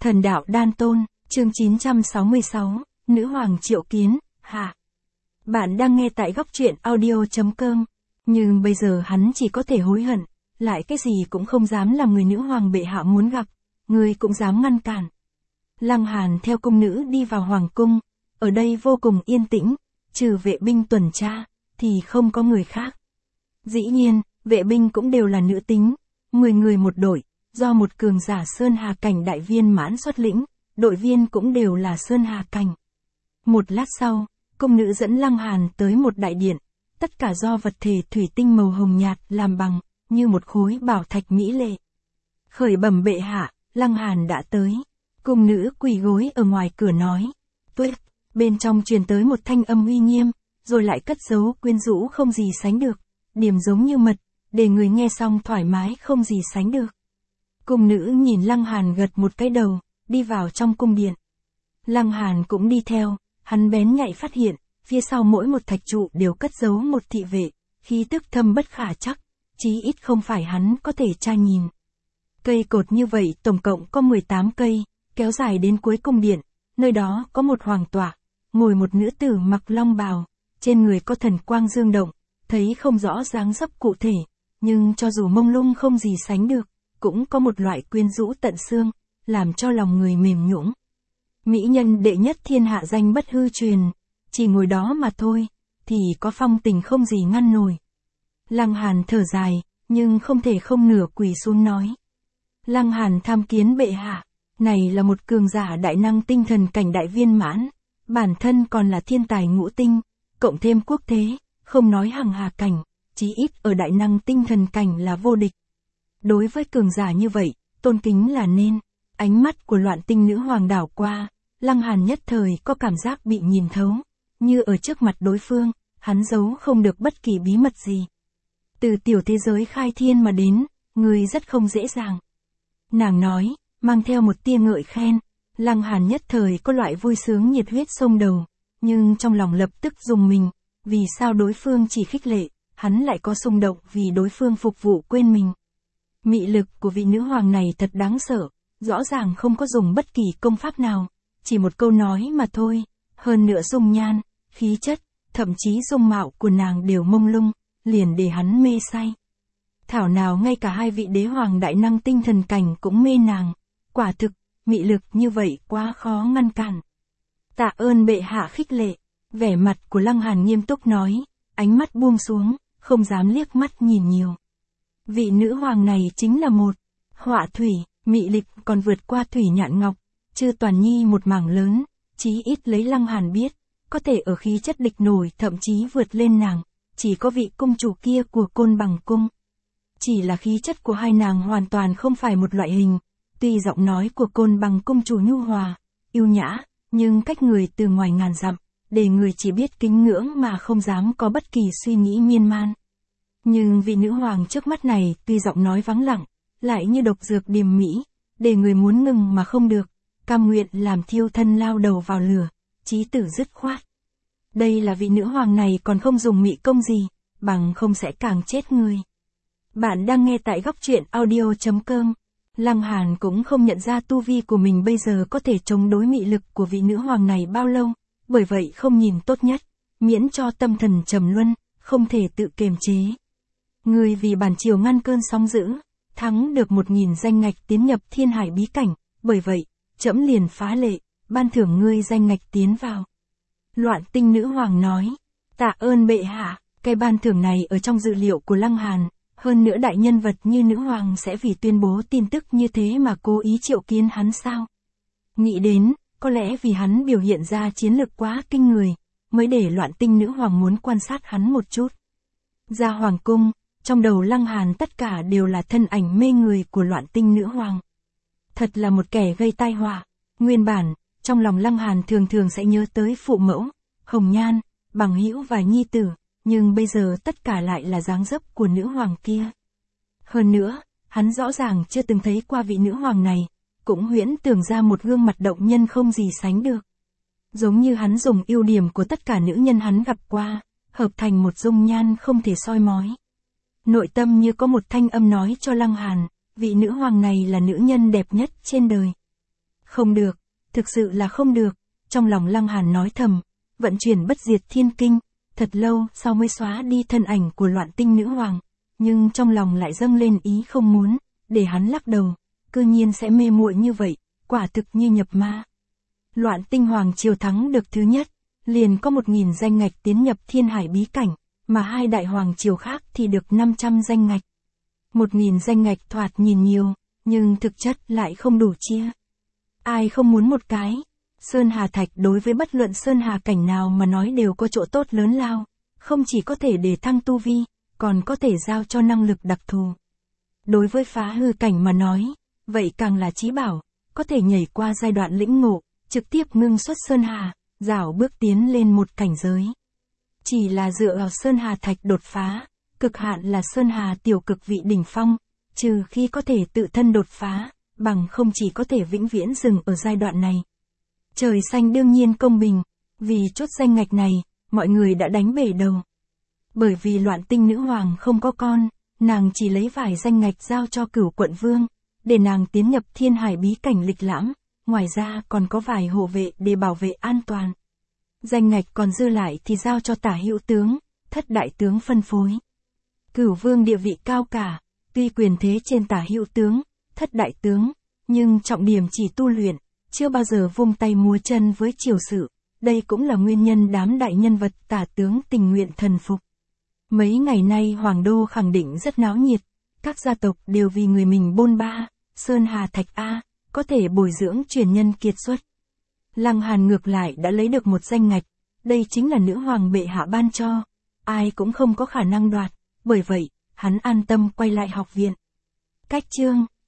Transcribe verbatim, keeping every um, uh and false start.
Thần đạo đan tôn, chương chín trăm sáu mươi sáu, Nữ hoàng triệu kiến, hạ. Bạn đang nghe tại góc truyện audio chấm com, nhưng bây giờ hắn chỉ có thể hối hận, lại cái gì cũng không dám làm người nữ hoàng bệ hạ muốn gặp, người cũng dám ngăn cản. Lăng Hàn theo cung nữ đi vào hoàng cung, ở đây vô cùng yên tĩnh, trừ vệ binh tuần tra, thì không có người khác. Dĩ nhiên, vệ binh cũng đều là nữ tính, mười người một đội, do một cường giả Sơn Hà Cảnh đại viên mãn xuất lĩnh, đội viên cũng đều là Sơn Hà Cảnh. Một lát sau, cung nữ dẫn Lăng Hàn tới một đại điện, tất cả do vật thể thủy tinh màu hồng nhạt làm bằng, như một khối bảo thạch mỹ lệ. Khởi bẩm bệ hạ, Lăng Hàn đã tới. Cung nữ quỳ gối ở ngoài cửa nói. Tuếch, bên trong truyền tới một thanh âm uy nghiêm, rồi lại cất giấu quyến rũ không gì sánh được, điểm giống như mật, để người nghe xong thoải mái không gì sánh được. Cung nữ nhìn Lăng Hàn gật một cái đầu, đi vào trong cung điện. Lăng Hàn cũng đi theo, hắn bén nhạy phát hiện, phía sau mỗi một thạch trụ đều cất giấu một thị vệ, khí tức thâm bất khả chắc, chí ít không phải hắn có thể tra nhìn. Cây cột như vậy tổng cộng có mười tám cây, kéo dài đến cuối cung điện, nơi đó có một hoàng tọa, ngồi một nữ tử mặc long bào, trên người có thần quang dương động, thấy không rõ dáng dấp cụ thể, nhưng cho dù mông lung không gì sánh được, cũng có một loại quyến rũ tận xương, làm cho lòng người mềm nhũn. Mỹ nhân đệ nhất thiên hạ danh bất hư truyền, chỉ ngồi đó mà thôi, thì có phong tình không gì ngăn nổi. Lăng Hàn thở dài, nhưng không thể không nửa quỳ xuống nói. Lăng Hàn tham kiến bệ hạ, này là một cường giả đại năng tinh thần cảnh đại viên mãn, bản thân còn là thiên tài ngũ tinh, cộng thêm quốc thế, không nói hằng hà cảnh, chí ít ở đại năng tinh thần cảnh là vô địch. Đối với cường giả như vậy, tôn kính là nên. Ánh mắt của loạn tinh nữ hoàng đảo qua, Lăng Hàn nhất thời có cảm giác bị nhìn thấu, như ở trước mặt đối phương, hắn giấu không được bất kỳ bí mật gì. Từ tiểu thế giới khai thiên mà đến, người rất không dễ dàng. Nàng nói, mang theo một tia ngợi khen, Lăng Hàn nhất thời có loại vui sướng nhiệt huyết sông đầu, nhưng trong lòng lập tức rùng mình, vì sao đối phương chỉ khích lệ, hắn lại có xung động vì đối phương phục vụ quên mình. Mị lực của vị nữ hoàng này thật đáng sợ, rõ ràng không có dùng bất kỳ công pháp nào, chỉ một câu nói mà thôi, hơn nữa dung nhan, khí chất, thậm chí dung mạo của nàng đều mông lung, liền để hắn mê say. Thảo nào ngay cả hai vị đế hoàng đại năng tinh thần cảnh cũng mê nàng, quả thực, mị lực như vậy quá khó ngăn cản. Tạ ơn bệ hạ khích lệ, vẻ mặt của Lăng Hàn nghiêm túc nói, ánh mắt buông xuống, không dám liếc mắt nhìn nhiều. Vị nữ hoàng này chính là một họa thủy, mị lực còn vượt qua thủy nhạn ngọc, Chư Toàn Nhi một mảng lớn, chí ít lấy Lăng Hàn biết, có thể ở khí chất địch nổi thậm chí vượt lên nàng, chỉ có vị cung chủ kia của Côn Bằng cung. Chỉ là khí chất của hai nàng hoàn toàn không phải một loại hình, tuy giọng nói của Côn Bằng cung chủ nhu hòa, yêu nhã, nhưng cách người từ ngoài ngàn dặm, để người chỉ biết kính ngưỡng mà không dám có bất kỳ suy nghĩ miên man. Nhưng vị nữ hoàng trước mắt này tuy giọng nói vắng lặng, lại như độc dược điềm mỹ, để người muốn ngừng mà không được, cam nguyện làm thiêu thân lao đầu vào lửa, chí tử dứt khoát. Đây là vị nữ hoàng này còn không dùng mị công gì, bằng không sẽ càng chết người. Bạn đang nghe tại góc truyện audio chấm com. Lăng Hàn cũng không nhận ra tu vi của mình bây giờ có thể chống đối mị lực của vị nữ hoàng này bao lâu, bởi vậy không nhìn tốt nhất, miễn cho tâm thần trầm luân, không thể tự kiềm chế. Người vì bản triều ngăn cơn sóng dữ, thắng được một nghìn danh ngạch tiến nhập thiên hải bí cảnh, bởi vậy, trẫm liền phá lệ, ban thưởng ngươi danh ngạch tiến vào. Loạn tinh nữ hoàng nói, tạ ơn bệ hạ, cái ban thưởng này ở trong dự liệu của Lăng Hàn, hơn nữa đại nhân vật như nữ hoàng sẽ vì tuyên bố tin tức như thế mà cố ý triệu kiến hắn sao? Nghĩ đến, có lẽ vì hắn biểu hiện ra chiến lược quá kinh người, mới để loạn tinh nữ hoàng muốn quan sát hắn một chút. Ra hoàng cung, trong đầu Lăng Hàn tất cả đều là thân ảnh mê người của loạn tinh nữ hoàng. Thật là một kẻ gây tai họa. Nguyên bản, trong lòng Lăng Hàn thường thường sẽ nhớ tới phụ mẫu, Hồng Nhan, Bằng Hữu và nhi tử, nhưng bây giờ tất cả lại là dáng dấp của nữ hoàng kia. Hơn nữa, hắn rõ ràng chưa từng thấy qua vị nữ hoàng này, cũng huyễn tưởng ra một gương mặt động nhân không gì sánh được. Giống như hắn dùng ưu điểm của tất cả nữ nhân hắn gặp qua, hợp thành một dung nhan không thể soi mói. Nội tâm như có một thanh âm nói cho Lăng Hàn, vị nữ hoàng này là nữ nhân đẹp nhất trên đời. Không được, thực sự là không được, trong lòng Lăng Hàn nói thầm, vận chuyển bất diệt thiên kinh, thật lâu sau mới xóa đi thân ảnh của Loạn Tinh nữ hoàng, nhưng trong lòng lại dâng lên ý không muốn, để hắn lắc đầu, cư nhiên sẽ mê muội như vậy, quả thực như nhập ma. Loạn Tinh hoàng triều thắng được thứ nhất, liền có một nghìn danh ngạch tiến nhập Thiên Hải bí cảnh, mà hai đại hoàng triều khác thì được năm trăm danh ngạch. Một nghìn danh ngạch thoạt nhìn nhiều, nhưng thực chất lại không đủ chia. Ai không muốn một cái? Sơn Hà Thạch đối với bất luận Sơn Hà cảnh nào mà nói đều có chỗ tốt lớn lao, không chỉ có thể để thăng tu vi, còn có thể giao cho năng lực đặc thù. Đối với phá hư cảnh mà nói, vậy càng là chí bảo, có thể nhảy qua giai đoạn lĩnh ngộ, trực tiếp ngưng xuất Sơn Hà, rảo bước tiến lên một cảnh giới. Chỉ là dựa vào Sơn Hà Thạch đột phá, cực hạn là Sơn Hà tiểu cực vị đỉnh phong, trừ khi có thể tự thân đột phá, bằng không chỉ có thể vĩnh viễn dừng ở giai đoạn này. Trời xanh đương nhiên công bình, vì chốt danh ngạch này, mọi người đã đánh bể đầu. Bởi vì Loạn Tinh nữ hoàng không có con, nàng chỉ lấy vài danh ngạch giao cho Cửu Quận Vương, để nàng tiến nhập Thiên Hải bí cảnh lịch lãm, ngoài ra còn có vài hộ vệ để bảo vệ an toàn. Danh ngạch còn dư lại thì giao cho Tả Hữu tướng, Thất đại tướng phân phối. Cửu Vương địa vị cao cả, tuy quyền thế trên Tả Hữu tướng, Thất đại tướng, nhưng trọng điểm chỉ tu luyện, chưa bao giờ vung tay múa chân với triều sự, đây cũng là nguyên nhân đám đại nhân vật Tả tướng tình nguyện thần phục. Mấy ngày nay Hoàng đô khẳng định rất náo nhiệt, các gia tộc đều vì người mình bôn ba, Sơn Hà Thạch A, có thể bồi dưỡng truyền nhân kiệt xuất. Lăng Hàn ngược lại đã lấy được một danh ngạch, đây chính là nữ hoàng bệ hạ ban cho, ai cũng không có khả năng đoạt, bởi vậy, hắn an tâm quay lại học viện. Cách chương